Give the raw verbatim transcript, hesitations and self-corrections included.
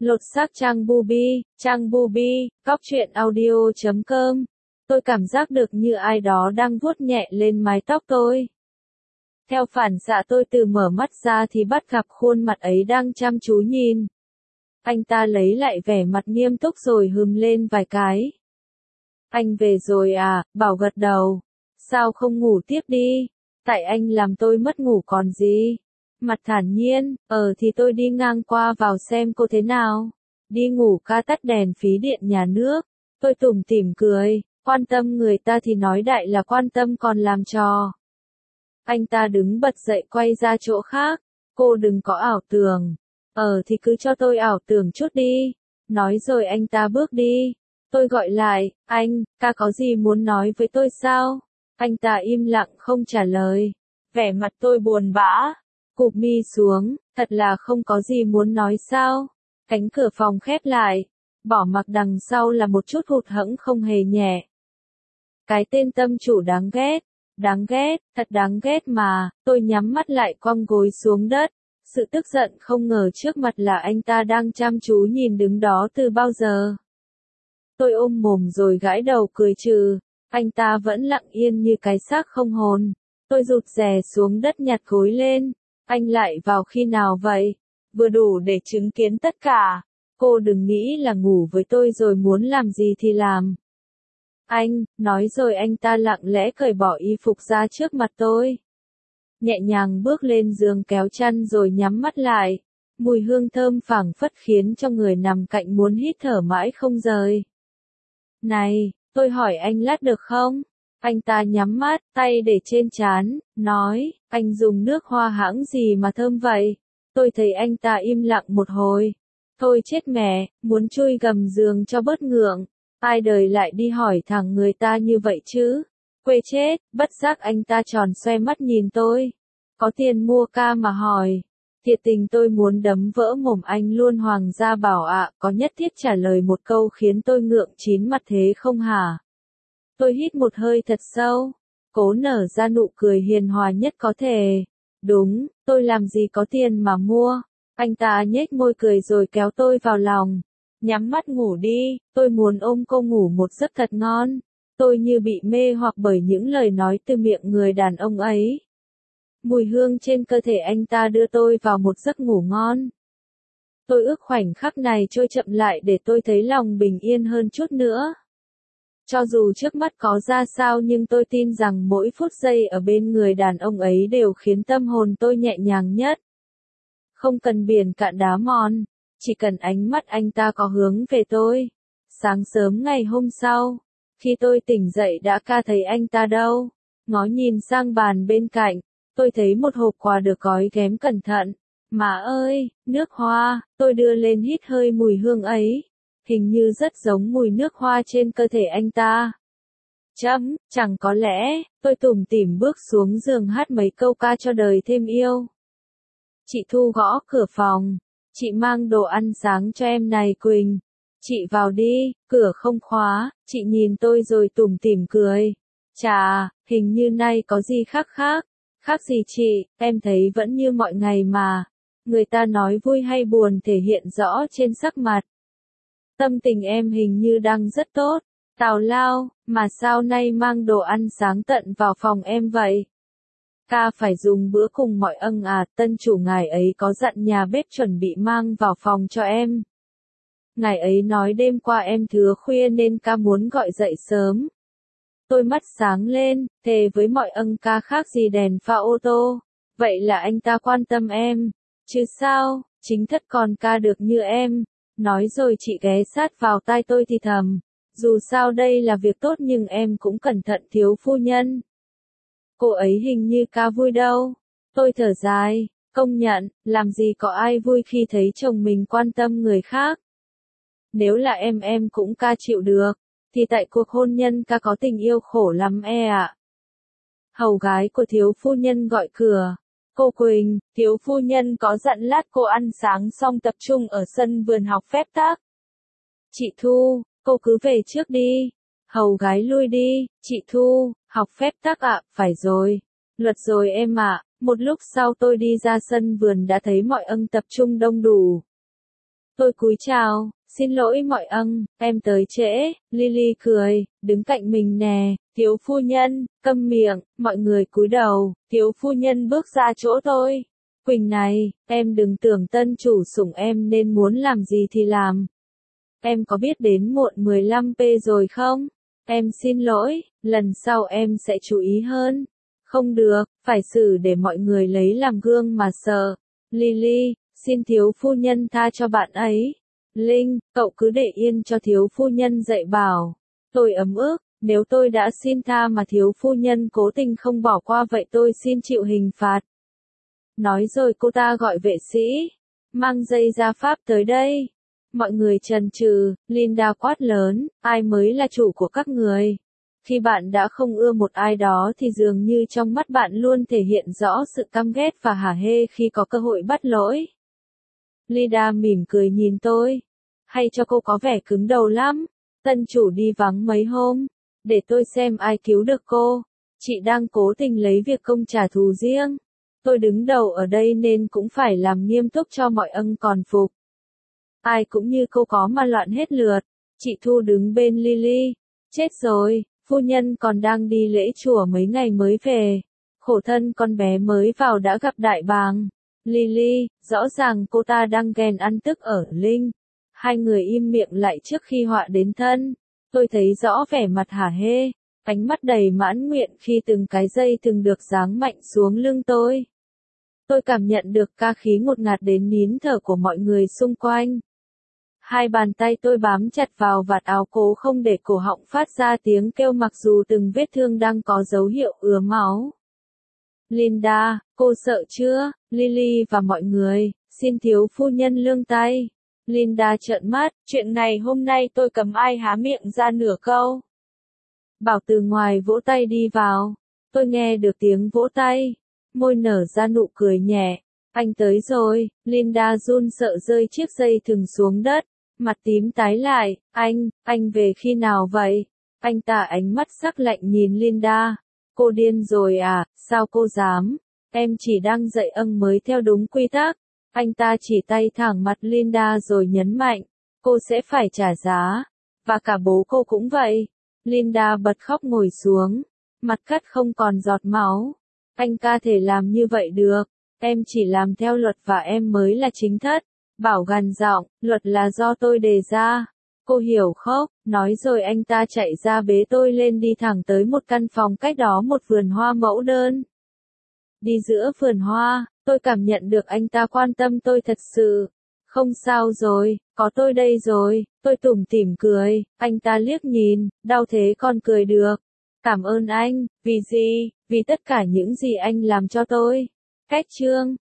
Lột xác trang Bubi, trang Bubi, cóc truyện audio chấm com. Tôi cảm giác được như ai đó đang vuốt nhẹ lên mái tóc tôi. Theo phản xạ tôi từ mở mắt ra thì bắt gặp khuôn mặt ấy đang chăm chú nhìn. Anh ta lấy lại vẻ mặt nghiêm túc rồi hừm lên vài cái. Anh về rồi à, Bảo gật đầu. Sao không ngủ tiếp đi? Tại anh làm tôi mất ngủ còn gì? Mặt thản nhiên, ờ thì tôi đi ngang qua vào xem cô thế nào. Đi ngủ ca tắt đèn phí điện nhà nước. Tôi tủm tỉm cười, quan tâm người ta thì nói đại là quan tâm còn làm trò. Anh ta đứng bật dậy quay ra chỗ khác. Cô đừng có ảo tưởng. Ờ thì cứ cho tôi ảo tưởng chút đi. Nói rồi anh ta bước đi. Tôi gọi lại, anh, ca có gì muốn nói với tôi sao? Anh ta im lặng không trả lời. Vẻ mặt tôi buồn bã. Cụp mi xuống, thật là không có gì muốn nói sao? Cánh cửa phòng khép lại. Bỏ mặc đằng sau là một chút hụt hẫng không hề nhẹ. Cái tên tâm chủ đáng ghét. Đáng ghét, thật đáng ghét mà. Tôi nhắm mắt lại quăng gối xuống đất. Sự tức giận không ngờ trước mặt là anh ta đang chăm chú nhìn đứng đó từ bao giờ. Tôi ôm mồm rồi gãi đầu cười trừ. Anh ta vẫn lặng yên như cái xác không hồn. Tôi rụt rè xuống đất nhặt gối lên. Anh lại vào khi nào vậy? Vừa đủ để chứng kiến tất cả. Cô đừng nghĩ là ngủ với tôi rồi muốn làm gì thì làm. Anh, nói rồi anh ta lặng lẽ cởi bỏ y phục ra trước mặt tôi. Nhẹ nhàng bước lên giường kéo chăn rồi nhắm mắt lại. Mùi hương thơm phảng phất khiến cho người nằm cạnh muốn hít thở mãi không rời. Này, tôi hỏi anh lát được không? Anh ta nhắm mắt, tay để trên trán, nói, anh dùng nước hoa hãng gì mà thơm vậy? Tôi thấy anh ta im lặng một hồi. Thôi chết mẹ, muốn chui gầm giường cho bớt ngượng. Ai đời lại đi hỏi thẳng người ta như vậy chứ? Quê chết, bất giác anh ta tròn xoe mắt nhìn tôi. Có tiền mua ca mà hỏi. Thiệt tình tôi muốn đấm vỡ mồm anh luôn. Hoàng gia Bảo ạ, có nhất thiết trả lời một câu khiến tôi ngượng chín mặt thế không hả? Tôi hít một hơi thật sâu, cố nở ra nụ cười hiền hòa nhất có thể. Đúng, tôi làm gì có tiền mà mua. Anh ta nhếch môi cười rồi kéo tôi vào lòng. Nhắm mắt ngủ đi, tôi muốn ôm cô ngủ một giấc thật ngon. Tôi như bị mê hoặc bởi những lời nói từ miệng người đàn ông ấy. Mùi hương trên cơ thể anh ta đưa tôi vào một giấc ngủ ngon. Tôi ước khoảnh khắc này trôi chậm lại để tôi thấy lòng bình yên hơn chút nữa. Cho dù trước mắt có ra sao nhưng tôi tin rằng mỗi phút giây ở bên người đàn ông ấy đều khiến tâm hồn tôi nhẹ nhàng nhất. Không cần biển cạn đá mòn, chỉ cần ánh mắt anh ta có hướng về tôi. Sáng sớm ngày hôm sau, khi tôi tỉnh dậy đã ca thấy anh ta đâu. Ngó nhìn sang bàn bên cạnh, tôi thấy một hộp quà được gói ghém cẩn thận. Má ơi, nước hoa, tôi đưa lên hít hơi mùi hương ấy. Hình như rất giống mùi nước hoa trên cơ thể anh ta. Chấm, chẳng có lẽ, tôi tủm tỉm bước xuống giường hát mấy câu ca cho đời thêm yêu. Chị Thu gõ cửa phòng. Chị mang đồ ăn sáng cho em này Quỳnh. Chị vào đi, cửa không khóa, chị nhìn tôi rồi tủm tỉm cười. Chà, hình như nay có gì khác khác. Khác gì chị, em thấy vẫn như mọi ngày mà. Người ta nói vui hay buồn thể hiện rõ trên sắc mặt. Tâm tình em hình như đang rất tốt. Tào lao, mà sao nay mang đồ ăn sáng tận vào phòng em vậy? Ca phải dùng bữa cùng mọi ân à, tân chủ ngài ấy có dặn nhà bếp chuẩn bị mang vào phòng cho em. Ngài ấy nói đêm qua em thưa khuya nên ca muốn gọi dậy sớm. Tôi mắt sáng lên, thề với mọi ân ca khác gì đèn pha ô tô. Vậy là anh ta quan tâm em. Chứ sao, chính thất còn ca được như em. Nói rồi chị ghé sát vào tai tôi thì thầm. Dù sao đây là việc tốt nhưng em cũng cẩn thận thiếu phu nhân. Cô ấy hình như ca vui đâu. Tôi thở dài, công nhận, làm gì có ai vui khi thấy chồng mình quan tâm người khác. Nếu là em em cũng ca chịu được, thì tại cuộc hôn nhân ca có tình yêu khổ lắm e ạ. Hầu gái của thiếu phu nhân gọi cửa. Cô Quỳnh, thiếu phu nhân có dặn lát cô ăn sáng xong tập trung ở sân vườn học phép tắc. Chị Thu, cô cứ về trước đi. Hầu gái lui đi, chị Thu, học phép tắc ạ, phải rồi. Luật rồi em ạ. Một lúc sau tôi đi ra sân vườn đã thấy mọi ân tập trung đông đủ. Tôi cúi chào, xin lỗi mọi ân, em tới trễ. Lily cười, đứng cạnh mình nè, thiếu phu nhân, câm miệng, mọi người cúi đầu, thiếu phu nhân bước ra chỗ tôi. Quỳnh này, em đừng tưởng tân chủ sủng em nên muốn làm gì thì làm. Em có biết đến muộn mười lăm phút rồi không? Em xin lỗi, lần sau em sẽ chú ý hơn. Không được, phải xử để mọi người lấy làm gương mà sợ. Lily, xin thiếu phu nhân tha cho bạn ấy. Linh, cậu cứ để yên cho thiếu phu nhân dạy bảo. Tôi ấm ức, nếu tôi đã xin tha mà thiếu phu nhân cố tình không bỏ qua vậy tôi xin chịu hình phạt. Nói rồi cô ta gọi vệ sĩ, mang dây gia pháp tới đây. Mọi người chần chừ, Linda quát lớn, ai mới là chủ của các người? Khi bạn đã không ưa một ai đó thì dường như trong mắt bạn luôn thể hiện rõ sự căm ghét và hả hê khi có cơ hội bắt lỗi. Linda mỉm cười nhìn tôi. Hay cho cô có vẻ cứng đầu lắm. Tân chủ đi vắng mấy hôm. Để tôi xem ai cứu được cô. Chị đang cố tình lấy việc công trả thù riêng. Tôi đứng đầu ở đây nên cũng phải làm nghiêm túc cho mọi ân còn phục. Ai cũng như cô có mà loạn hết lượt. Chị Thu đứng bên Lily. Chết rồi, phu nhân còn đang đi lễ chùa mấy ngày mới về. Khổ thân con bé mới vào đã gặp đại bàng. Lily, rõ ràng cô ta đang ghen ăn tức ở Linh. Hai người im miệng lại trước khi họa đến thân. Tôi thấy rõ vẻ mặt hả hê, ánh mắt đầy mãn nguyện khi từng cái dây từng được giáng mạnh xuống lưng tôi. Tôi cảm nhận được ca khí ngột ngạt đến nín thở của mọi người xung quanh. Hai bàn tay tôi bám chặt vào vạt áo cố không để cổ họng phát ra tiếng kêu mặc dù từng vết thương đang có dấu hiệu ứa máu. Linda, cô sợ chưa? Lily và mọi người, xin thiếu phu nhân lương tay. Linda trợn mắt, chuyện này hôm nay tôi cấm ai há miệng ra nửa câu. Bảo từ ngoài vỗ tay đi vào. Tôi nghe được tiếng vỗ tay. Môi nở ra nụ cười nhẹ. Anh tới rồi. Linda run sợ rơi chiếc dây thừng xuống đất. Mặt tím tái lại. Anh, anh về khi nào vậy? Anh ta ánh mắt sắc lạnh nhìn Linda. Cô điên rồi à, sao cô dám? Em chỉ đang dạy ân mới theo đúng quy tắc. Anh ta chỉ tay thẳng mặt Linda rồi nhấn mạnh. Cô sẽ phải trả giá. Và cả bố cô cũng vậy. Linda bật khóc ngồi xuống. Mặt cắt không còn giọt máu. Anh ca thể làm như vậy được. Em chỉ làm theo luật và em mới là chính thất. Bảo gằn giọng, luật là do tôi đề ra. Cô hiểu khóc, nói rồi anh ta chạy ra bế tôi lên đi thẳng tới một căn phòng cách đó một vườn hoa mẫu đơn. Đi giữa vườn hoa, tôi cảm nhận được anh ta quan tâm tôi thật sự. Không sao rồi, có tôi đây rồi, tôi tủm tỉm cười, anh ta liếc nhìn, đau thế còn cười được. Cảm ơn anh, vì gì, vì tất cả những gì anh làm cho tôi. Cách chương